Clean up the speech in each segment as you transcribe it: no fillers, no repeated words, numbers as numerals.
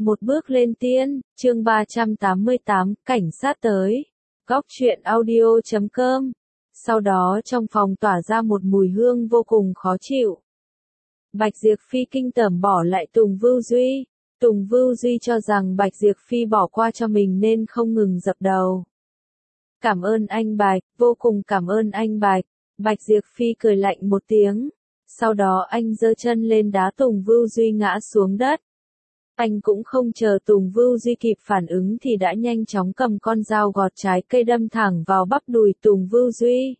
Một bước lên tiên, chương 388, cảnh sát tới. Góc truyện audio.com. Sau đó trong phòng tỏa ra một mùi hương vô cùng khó chịu. Bạch Diệp Phi kinh tởm bỏ lại Tùng Vưu Duy. Tùng Vưu Duy cho rằng Bạch Diệp Phi bỏ qua cho mình nên không ngừng dập đầu. Cảm ơn anh Bạch, vô cùng cảm ơn anh Bạch. Bạch Diệp Phi cười lạnh một tiếng. Sau đó anh giơ chân lên đá Tùng Vưu Duy ngã xuống đất. Anh cũng không chờ Tùng Vưu Duy kịp phản ứng thì đã nhanh chóng cầm con dao gọt trái cây đâm thẳng vào bắp đùi Tùng Vưu Duy.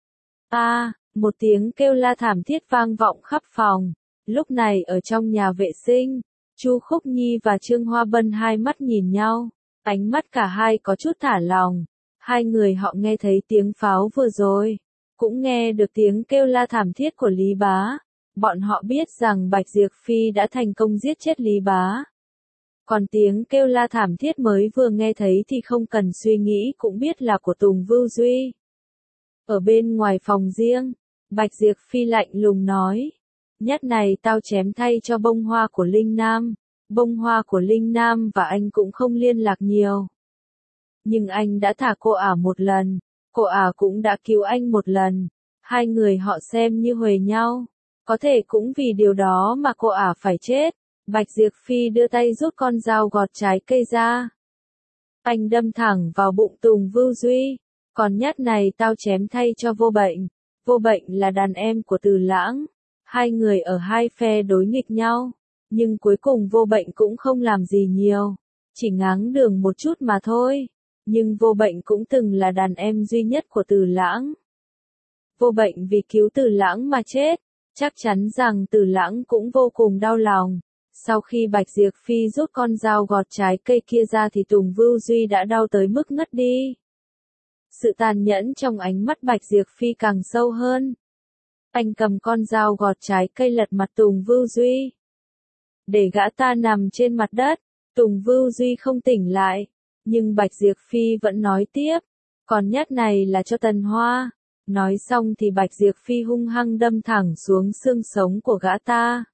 Một tiếng kêu la thảm thiết vang vọng khắp phòng. Lúc này ở trong nhà vệ sinh, Chu Khúc Nhi và Trương Hoa Bân hai mắt nhìn nhau, ánh mắt cả hai có chút thả lỏng. Hai người họ nghe thấy tiếng pháo vừa rồi, cũng nghe được tiếng kêu la thảm thiết của Lý Bá. Bọn họ biết rằng Bạch Diệp Phi đã thành công giết chết Lý Bá. Còn tiếng kêu la thảm thiết mới vừa nghe thấy thì không cần suy nghĩ cũng biết là của Tùng Vưu Duy. Ở bên ngoài phòng riêng, Bạch Diệp Phi lạnh lùng nói. Nhát này tao chém thay cho bông hoa của Linh Nam. Bông hoa của Linh Nam và anh cũng không liên lạc nhiều. Nhưng anh đã thả cô ả một lần, cô ả cũng đã cứu anh một lần. Hai người họ xem như huề nhau. Có thể cũng vì điều đó mà cô ả phải chết. Bạch Diệp Phi đưa tay rút con dao gọt trái cây ra. Anh đâm thẳng vào bụng Tùng Vưu Duy. Còn nhát này tao chém thay cho Vô Bệnh. Vô Bệnh là đàn em của Từ Lãng. Hai người ở hai phe đối nghịch nhau. Nhưng cuối cùng Vô Bệnh cũng không làm gì nhiều. Chỉ ngáng đường một chút mà thôi. Nhưng Vô Bệnh cũng từng là đàn em duy nhất của Từ Lãng. Vô Bệnh vì cứu Từ Lãng mà chết. Chắc chắn rằng Từ Lãng cũng vô cùng đau lòng. Sau khi Bạch Diệp Phi rút con dao gọt trái cây kia ra thì Tùng Vưu Duy đã đau tới mức ngất đi. Sự tàn nhẫn trong ánh mắt Bạch Diệp Phi càng sâu hơn. Anh cầm con dao gọt trái cây lật mặt Tùng Vưu Duy. Để gã ta nằm trên mặt đất, Tùng Vưu Duy không tỉnh lại. Nhưng Bạch Diệp Phi vẫn nói tiếp. Còn nhát này là cho Tần Hoa. Nói xong thì Bạch Diệp Phi hung hăng đâm thẳng xuống xương sống của gã ta.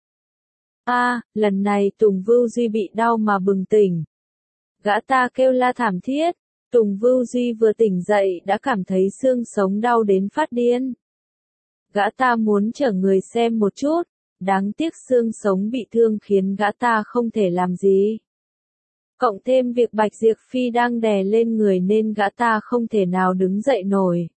Lần này Tùng Vưu Duy bị đau mà bừng tỉnh. Gã ta kêu la thảm thiết. Tùng Vưu Duy vừa tỉnh dậy đã cảm thấy xương sống đau đến phát điên. Gã ta muốn chở người xem một chút. Đáng tiếc xương sống bị thương khiến gã ta không thể làm gì. Cộng thêm việc Bạch Diệp Phi đang đè lên người nên gã ta không thể nào đứng dậy nổi.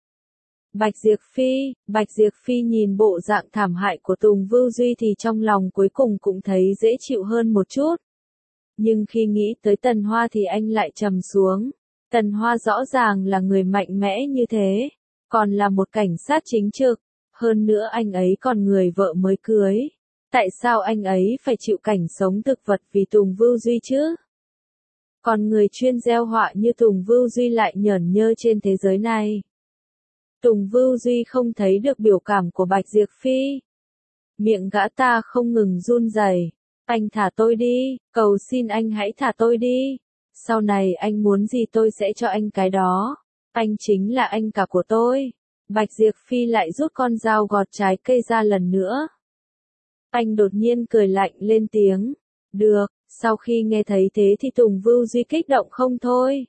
Bạch Diệp Phi nhìn bộ dạng thảm hại của Tùng Vưu Duy thì trong lòng cuối cùng cũng thấy dễ chịu hơn một chút. Nhưng khi nghĩ tới Tần Hoa thì anh lại trầm xuống. Tần Hoa rõ ràng là người mạnh mẽ như thế, còn là một cảnh sát chính trực, hơn nữa anh ấy còn người vợ mới cưới. Tại sao anh ấy phải chịu cảnh sống thực vật vì Tùng Vưu Duy chứ? Còn người chuyên gieo họa như Tùng Vưu Duy lại nhởn nhơ trên thế giới này. Tùng Vưu Duy không thấy được biểu cảm của Bạch Diệp Phi. Miệng gã ta không ngừng run rẩy. Anh thả tôi đi, cầu xin anh hãy thả tôi đi. Sau này anh muốn gì tôi sẽ cho anh cái đó. Anh chính là anh cả của tôi. Bạch Diệp Phi lại rút con dao gọt trái cây ra lần nữa. Anh đột nhiên cười lạnh lên tiếng. Được, sau khi nghe thấy thế thì Tùng Vưu Duy kích động không thôi.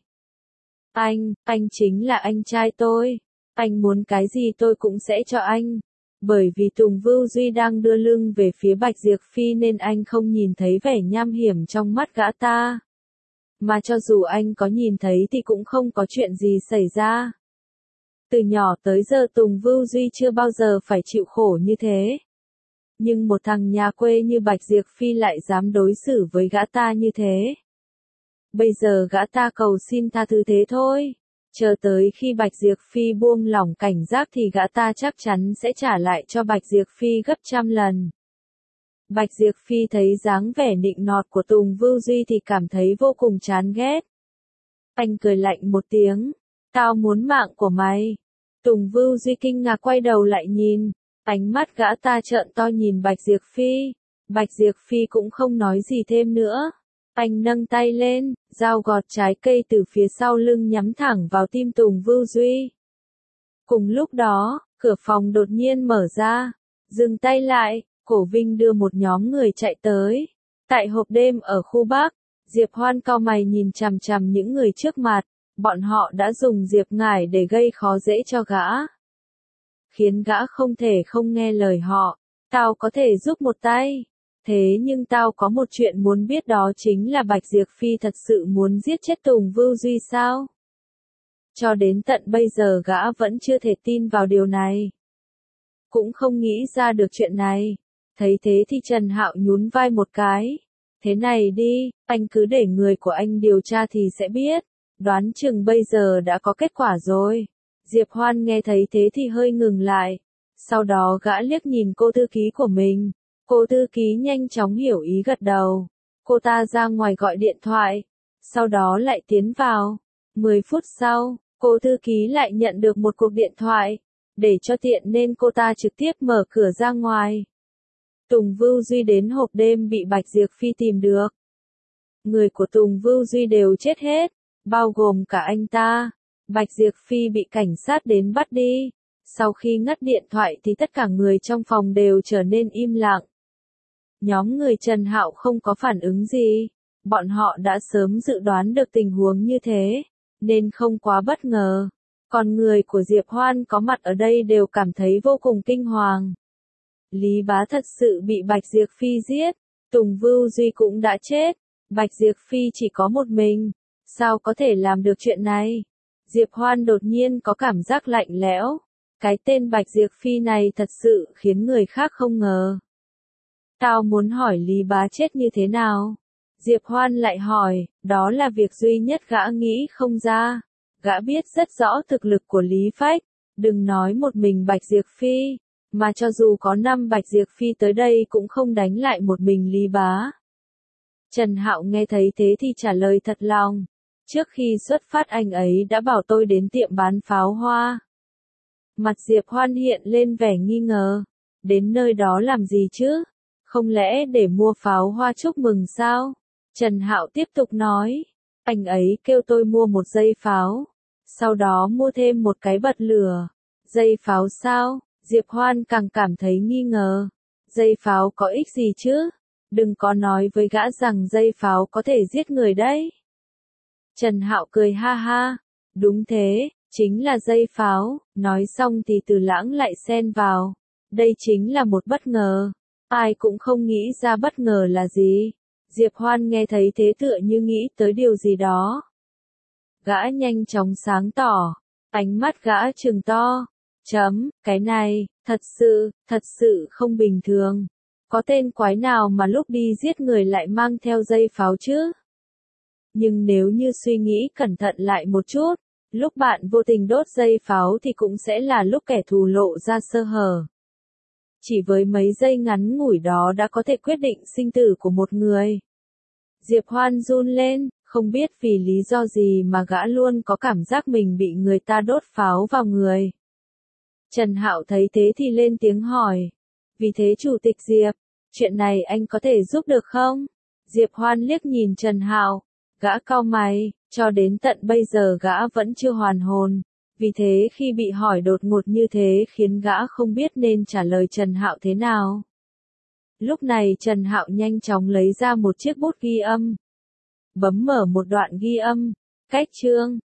Anh chính là anh trai tôi. Anh muốn cái gì tôi cũng sẽ cho anh. Bởi vì Tùng Vưu Duy đang đưa lưng về phía Bạch Diệp Phi nên anh không nhìn thấy vẻ nham hiểm trong mắt gã ta. Mà cho dù anh có nhìn thấy thì cũng không có chuyện gì xảy ra. Từ nhỏ tới giờ Tùng Vưu Duy chưa bao giờ phải chịu khổ như thế. Nhưng một thằng nhà quê như Bạch Diệp Phi lại dám đối xử với gã ta như thế. Bây giờ gã ta cầu xin tha thứ thế thôi. Chờ tới khi Bạch Diệp Phi buông lỏng cảnh giác thì gã ta chắc chắn sẽ trả lại cho Bạch Diệp Phi gấp trăm lần. Bạch Diệp Phi thấy dáng vẻ nịnh nọt của Tùng Vưu Duy thì cảm thấy vô cùng chán ghét. Anh cười lạnh một tiếng. Tao muốn mạng của mày. Tùng Vưu Duy kinh ngạc quay đầu lại nhìn. Ánh mắt gã ta trợn to nhìn Bạch Diệp Phi. Bạch Diệp Phi cũng không nói gì thêm nữa. Anh nâng tay lên, dao gọt trái cây từ phía sau lưng nhắm thẳng vào tim Tùng Vưu Duy. Cùng lúc đó, cửa phòng đột nhiên mở ra. Dừng tay lại, Cổ Vinh đưa một nhóm người chạy tới. Tại hộp đêm ở khu Bắc, Diệp Hoan cau mày nhìn chằm chằm những người trước mặt, bọn họ đã dùng Diệp Ngải để gây khó dễ cho gã. Khiến gã không thể không nghe lời họ, tao có thể giúp một tay. Thế nhưng tao có một chuyện muốn biết, đó chính là Bạch Diệp Phi thật sự muốn giết chết Tùng Vưu Duy sao? Cho đến tận bây giờ gã vẫn chưa thể tin vào điều này. Cũng không nghĩ ra được chuyện này. Thấy thế thì Trần Hạo nhún vai một cái. Thế này đi, anh cứ để người của anh điều tra thì sẽ biết. Đoán chừng bây giờ đã có kết quả rồi. Diệp Hoan nghe thấy thế thì hơi ngừng lại. Sau đó gã liếc nhìn cô thư ký của mình. Cô thư ký nhanh chóng hiểu ý gật đầu. Cô ta ra ngoài gọi điện thoại. Sau đó lại tiến vào. 10 phút sau, cô thư ký lại nhận được một cuộc điện thoại. Để cho tiện nên cô ta trực tiếp mở cửa ra ngoài. Tùng Vưu Duy đến hộp đêm bị Bạch Diệp Phi tìm được. Người của Tùng Vưu Duy đều chết hết, bao gồm cả anh ta. Bạch Diệp Phi bị cảnh sát đến bắt đi. Sau khi ngắt điện thoại thì tất cả người trong phòng đều trở nên im lặng. Nhóm người Trần Hạo không có phản ứng gì. Bọn họ đã sớm dự đoán được tình huống như thế, nên không quá bất ngờ. Còn người của Diệp Hoan có mặt ở đây đều cảm thấy vô cùng kinh hoàng. Lý Bá thật sự bị Bạch Diệp Phi giết, Tùng Vưu Duy cũng đã chết, Bạch Diệp Phi chỉ có một mình, sao có thể làm được chuyện này? Diệp Hoan đột nhiên có cảm giác lạnh lẽo, cái tên Bạch Diệp Phi này thật sự khiến người khác không ngờ. Tao muốn hỏi Lý Bá chết như thế nào? Diệp Hoan lại hỏi, đó là việc duy nhất gã nghĩ không ra. Gã biết rất rõ thực lực của Lý Phách, đừng nói một mình Bạch Diệp Phi, mà cho dù có 5 Bạch Diệp Phi tới đây cũng không đánh lại một mình Lý Bá. Trần Hạo nghe thấy thế thì trả lời thật lòng. Trước khi xuất phát anh ấy đã bảo tôi đến tiệm bán pháo hoa. Mặt Diệp Hoan hiện lên vẻ nghi ngờ. Đến nơi đó làm gì chứ? Không lẽ để mua pháo hoa chúc mừng sao? Trần Hạo tiếp tục nói. Anh ấy kêu tôi mua một dây pháo. Sau đó mua thêm một cái bật lửa. Dây pháo sao? Diệp Hoan càng cảm thấy nghi ngờ. Dây pháo có ích gì chứ? Đừng có nói với gã rằng dây pháo có thể giết người đấy. Trần Hạo cười ha ha. Đúng thế, chính là dây pháo. Nói xong thì Từ Lãng lại xen vào. Đây chính là một bất ngờ. Ai cũng không nghĩ ra bất ngờ là gì. Diệp Hoan nghe thấy thế tựa như nghĩ tới điều gì đó. Gã nhanh chóng sáng tỏ. Ánh mắt gã trừng to. Cái này, thật sự không bình thường. Có tên quái nào mà lúc đi giết người lại mang theo dây pháo chứ? Nhưng nếu như suy nghĩ cẩn thận lại một chút, lúc bạn vô tình đốt dây pháo thì cũng sẽ là lúc kẻ thù lộ ra sơ hở. Chỉ với mấy giây ngắn ngủi đó đã có thể quyết định sinh tử của một người. Diệp Hoan run lên, không biết vì lý do gì mà gã luôn có cảm giác mình bị người ta đốt pháo vào người. Trần Hạo thấy thế thì lên tiếng hỏi. Vì thế Chủ tịch Diệp, chuyện này anh có thể giúp được không? Diệp Hoan liếc nhìn Trần Hạo, gã cau mày, cho đến tận bây giờ gã vẫn chưa hoàn hồn. Vì thế khi bị hỏi đột ngột như thế khiến gã không biết nên trả lời Trần Hạo thế nào. Lúc này Trần Hạo nhanh chóng lấy ra một chiếc bút ghi âm. Bấm mở một đoạn ghi âm. Cách chương.